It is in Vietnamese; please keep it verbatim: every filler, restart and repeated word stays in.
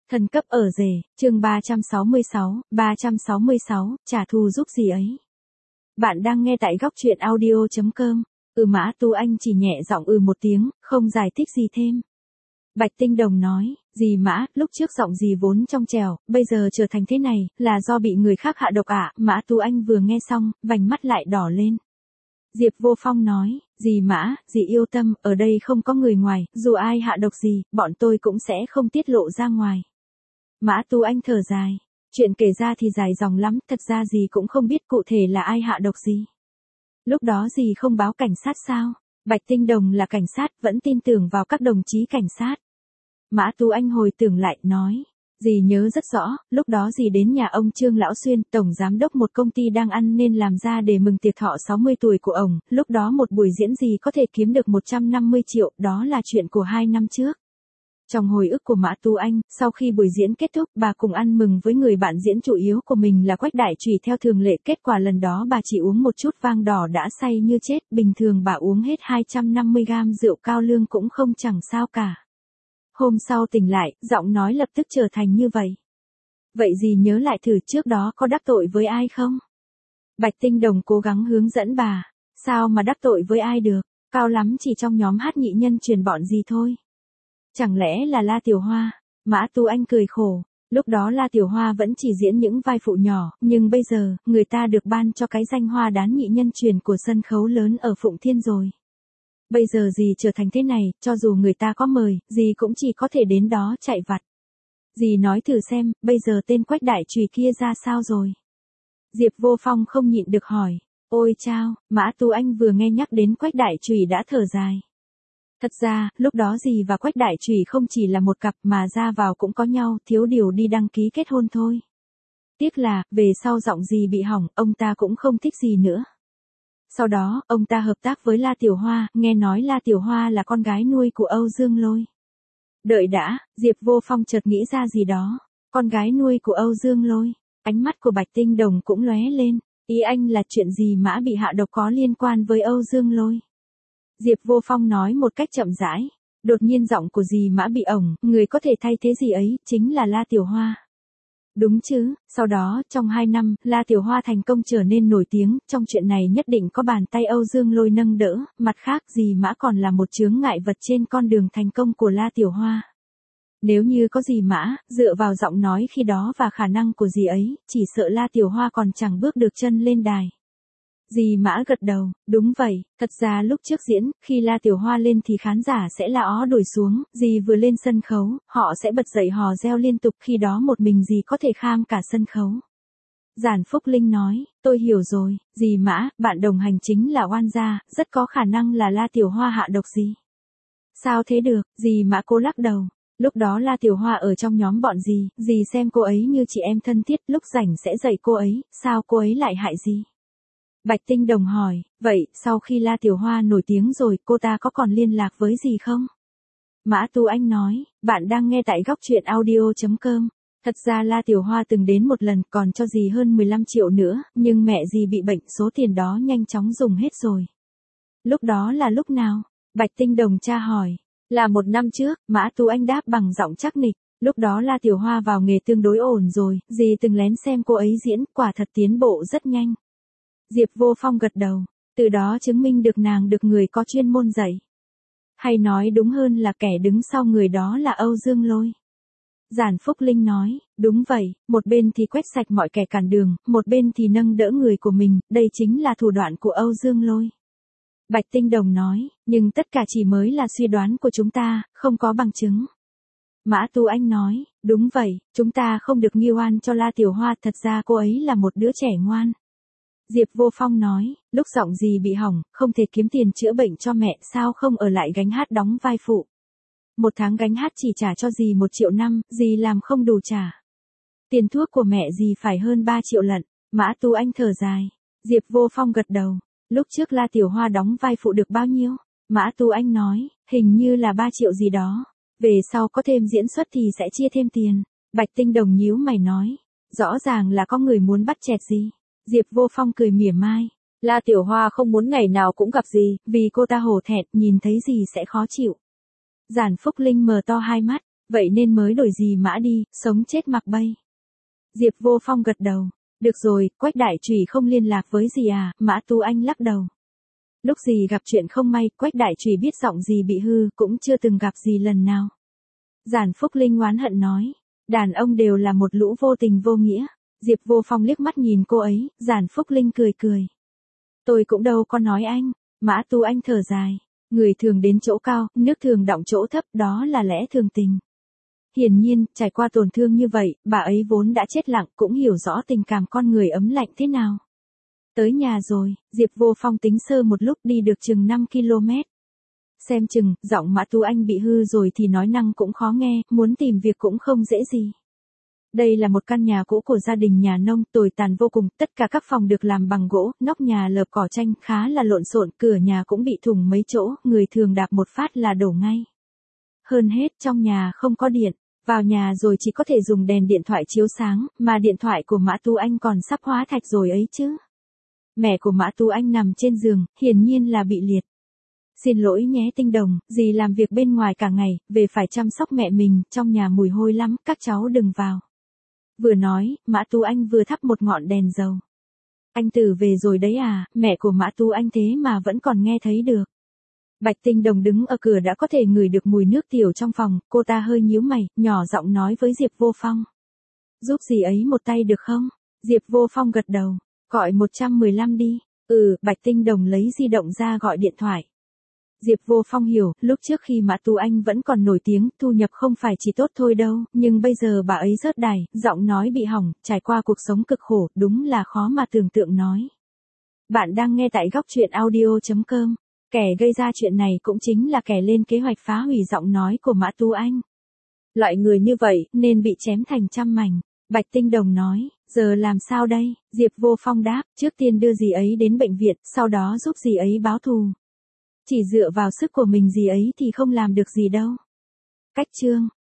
Thần cấp ở rể, chương ba trăm sáu mươi sáu, ba trăm sáu mươi sáu, trả thù giúp gì ấy. Bạn đang nghe tại góc truyện audio chấm com. Ừ Mã Tu Anh chỉ nhẹ giọng ừ một tiếng, không giải thích gì thêm. Bạch Tinh Đồng nói, dì Mã, lúc trước giọng dì vốn trong trẻo, bây giờ trở thành thế này, là do bị người khác hạ độc ạ. À? Mã Tu Anh vừa nghe xong, vành mắt lại đỏ lên. Diệp Vô Phong nói, dì Mã, dì yêu tâm, ở đây không có người ngoài, dù ai hạ độc gì, bọn tôi cũng sẽ không tiết lộ ra ngoài. Mã Tu Anh thở dài, chuyện kể ra thì dài dòng lắm, thật ra dì cũng không biết cụ thể là ai hạ độc gì. Lúc đó dì không báo cảnh sát sao? Bạch Tinh Đồng là cảnh sát, vẫn tin tưởng vào các đồng chí cảnh sát. Mã Tu Anh hồi tưởng lại, nói, dì nhớ rất rõ, lúc đó dì đến nhà ông Trương Lão Xuyên, tổng giám đốc một công ty đang ăn nên làm ra để mừng tiệc thọ sáu mươi tuổi của ông, lúc đó một buổi diễn dì có thể kiếm được một trăm năm mươi triệu, đó là chuyện của hai năm trước. Trong hồi ức của Mã Tu Anh, sau khi buổi diễn kết thúc, bà cùng ăn mừng với người bạn diễn chủ yếu của mình là Quách Đại Trùy theo thường lệ. Kết quả lần đó bà chỉ uống một chút vang đỏ đã say như chết, bình thường bà uống hết hai trăm năm mươi gam rượu cao lương cũng không chẳng sao cả. Hôm sau tỉnh lại, giọng nói lập tức trở thành như vậy. Vậy dì nhớ lại thử trước đó có đắc tội với ai không? Bạch Tinh Đồng cố gắng hướng dẫn bà, sao mà đắc tội với ai được, cao lắm chỉ trong nhóm hát nhị nhân truyền bọn gì thôi. Chẳng lẽ là La Tiểu Hoa? Mã Tu Anh cười khổ, lúc đó La Tiểu Hoa vẫn chỉ diễn những vai phụ nhỏ, nhưng bây giờ, người ta được ban cho cái danh hoa đán nhị nhân truyền của sân khấu lớn ở Phụng Thiên rồi. Bây giờ dì trở thành thế này, cho dù người ta có mời, dì cũng chỉ có thể đến đó chạy vặt. Dì nói thử xem, bây giờ tên Quách Đại Trùy kia ra sao rồi? Diệp Vô Phong không nhịn được hỏi, ôi chao, Mã Tu Anh vừa nghe nhắc đến Quách Đại Trùy đã thở dài. Thật ra, lúc đó dì và Quách Đại Trùy không chỉ là một cặp mà ra vào cũng có nhau, thiếu điều đi đăng ký kết hôn thôi. Tiếc là, về sau giọng dì bị hỏng, ông ta cũng không thích gì nữa. Sau đó, ông ta hợp tác với La Tiểu Hoa, nghe nói La Tiểu Hoa là con gái nuôi của Âu Dương Lôi. Đợi đã, Diệp Vô Phong chợt nghĩ ra gì đó, con gái nuôi của Âu Dương Lôi. Ánh mắt của Bạch Tinh Đồng cũng lóe lên, ý anh là chuyện gì Mã bị hạ độc có liên quan với Âu Dương Lôi. Diệp Vô Phong nói một cách chậm rãi, đột nhiên giọng của dì Mã bị ổng, người có thể thay thế gì ấy, chính là La Tiểu Hoa. Đúng chứ, sau đó, trong hai năm, La Tiểu Hoa thành công trở nên nổi tiếng, trong chuyện này nhất định có bàn tay Âu Dương Lôi nâng đỡ, mặt khác dì Mã còn là một chướng ngại vật trên con đường thành công của La Tiểu Hoa. Nếu như có dì Mã, dựa vào giọng nói khi đó và khả năng của dì ấy, chỉ sợ La Tiểu Hoa còn chẳng bước được chân lên đài. Dì Mã gật đầu, đúng vậy, thật ra lúc trước diễn, khi La Tiểu Hoa lên thì khán giả sẽ là ó đuổi xuống, dì vừa lên sân khấu, họ sẽ bật dậy hò reo liên tục, khi đó một mình dì có thể kham cả sân khấu. Giản Phúc Linh nói, tôi hiểu rồi, dì Mã, bạn đồng hành chính là oan gia, rất có khả năng là La Tiểu Hoa hạ độc gì. Sao thế được, dì Mã cố lắc đầu. Lúc đó La Tiểu Hoa ở trong nhóm bọn dì, dì xem cô ấy như chị em thân thiết, lúc rảnh sẽ dạy cô ấy, sao cô ấy lại hại dì? Bạch Tinh Đồng hỏi, vậy, sau khi La Tiểu Hoa nổi tiếng rồi, cô ta có còn liên lạc với dì không? Mã Tu Anh nói, bạn đang nghe tại góc truyện audio chấm com. Thật ra La Tiểu Hoa từng đến một lần, còn cho dì hơn mười lăm triệu nữa, nhưng mẹ dì bị bệnh, số tiền đó nhanh chóng dùng hết rồi. Lúc đó là lúc nào? Bạch Tinh Đồng tra hỏi, là một năm trước, Mã Tu Anh đáp bằng giọng chắc nịch. Lúc đó La Tiểu Hoa vào nghề tương đối ổn rồi, dì từng lén xem cô ấy diễn, quả thật tiến bộ rất nhanh. Diệp Vô Phong gật đầu, từ đó chứng minh được nàng được người có chuyên môn dạy. Hay nói đúng hơn là kẻ đứng sau người đó là Âu Dương Lôi. Giản Phúc Linh nói, đúng vậy, một bên thì quét sạch mọi kẻ cản đường, một bên thì nâng đỡ người của mình, đây chính là thủ đoạn của Âu Dương Lôi. Bạch Tinh Đồng nói, nhưng tất cả chỉ mới là suy đoán của chúng ta, không có bằng chứng. Mã Tu Anh nói, đúng vậy, chúng ta không được nghi oan cho La Tiểu Hoa, thật ra cô ấy là một đứa trẻ ngoan. Diệp Vô Phong nói, lúc giọng dì bị hỏng, không thể kiếm tiền chữa bệnh cho mẹ, sao không ở lại gánh hát đóng vai phụ. Một tháng gánh hát chỉ trả cho dì một triệu năm, dì làm không đủ trả. Tiền thuốc của mẹ dì phải hơn ba triệu lận. Mã Tu Anh thở dài. Diệp Vô Phong gật đầu. Lúc trước La Tiểu Hoa đóng vai phụ được bao nhiêu? Mã Tu Anh nói, hình như là ba triệu gì đó. Về sau có thêm diễn xuất thì sẽ chia thêm tiền. Bạch Tinh Đồng nhíu mày nói, rõ ràng là có người muốn bắt chẹt gì. Diệp Vô Phong cười mỉa mai. La Tiểu Hoa không muốn ngày nào cũng gặp gì, vì cô ta hổ thẹn, nhìn thấy gì sẽ khó chịu. Giản Phúc Linh mở to hai mắt. Vậy nên mới đổi dì Mã đi, sống chết mặc bay. Diệp Vô Phong gật đầu. Được rồi, Quách Đại Trùy không liên lạc với dì à, Mã Tu Anh lắc đầu. Lúc dì gặp chuyện không may, Quách Đại Trùy biết giọng dì bị hư, cũng chưa từng gặp dì lần nào. Giản Phúc Linh oán hận nói. Đàn ông đều là một lũ vô tình vô nghĩa. Diệp Vô Phong liếc mắt nhìn cô ấy, Giản Phúc Linh cười cười. Tôi cũng đâu có nói anh. Mã Tu Anh thở dài. Người thường đến chỗ cao, nước thường đọng chỗ thấp, đó là lẽ thường tình. Hiển nhiên, trải qua tổn thương như vậy, bà ấy vốn đã chết lặng, cũng hiểu rõ tình cảm con người ấm lạnh thế nào. Tới nhà rồi, Diệp Vô Phong tính sơ một lúc đi được chừng năm ki lô mét. Xem chừng, giọng Mã Tu Anh bị hư rồi thì nói năng cũng khó nghe, muốn tìm việc cũng không dễ gì. Đây là một căn nhà cũ của gia đình nhà nông, tồi tàn vô cùng, tất cả các phòng được làm bằng gỗ, nóc nhà lợp cỏ tranh, khá là lộn xộn, cửa nhà cũng bị thủng mấy chỗ, người thường đạp một phát là đổ ngay. Hơn hết, trong nhà không có điện, vào nhà rồi chỉ có thể dùng đèn điện thoại chiếu sáng, mà điện thoại của Mã Tu Anh còn sắp hóa thạch rồi ấy chứ. Mẹ của Mã Tu Anh nằm trên giường, hiển nhiên là bị liệt. Xin lỗi nhé Tinh Đồng, dì làm việc bên ngoài cả ngày, về phải chăm sóc mẹ mình, trong nhà mùi hôi lắm, các cháu đừng vào. Vừa nói, Mã Tu Anh vừa thắp một ngọn đèn dầu. Anh Tử về rồi đấy à, mẹ của Mã Tu Anh thế mà vẫn còn nghe thấy được. Bạch Tinh Đồng đứng ở cửa đã có thể ngửi được mùi nước tiểu trong phòng, cô ta hơi nhíu mày, nhỏ giọng nói với Diệp Vô Phong. Giúp dì ấy một tay được không? Diệp Vô Phong gật đầu, gọi một một lăm đi. Ừ, Bạch Tinh Đồng lấy di động ra gọi điện thoại. Diệp Vô Phong hiểu, lúc trước khi Mã Tu Anh vẫn còn nổi tiếng, thu nhập không phải chỉ tốt thôi đâu, nhưng bây giờ bà ấy rớt đài, giọng nói bị hỏng, trải qua cuộc sống cực khổ, đúng là khó mà tưởng tượng nói. Bạn đang nghe tại góc truyện audio chấm com. Kẻ gây ra chuyện này cũng chính là kẻ lên kế hoạch phá hủy giọng nói của Mã Tu Anh. Loại người như vậy, nên bị chém thành trăm mảnh. Bạch Tinh Đồng nói, giờ làm sao đây? Diệp Vô Phong đáp, trước tiên đưa dì ấy đến bệnh viện, sau đó giúp dì ấy báo thù. Chỉ dựa vào sức của mình dì ấy thì không làm được gì đâu. Cách chương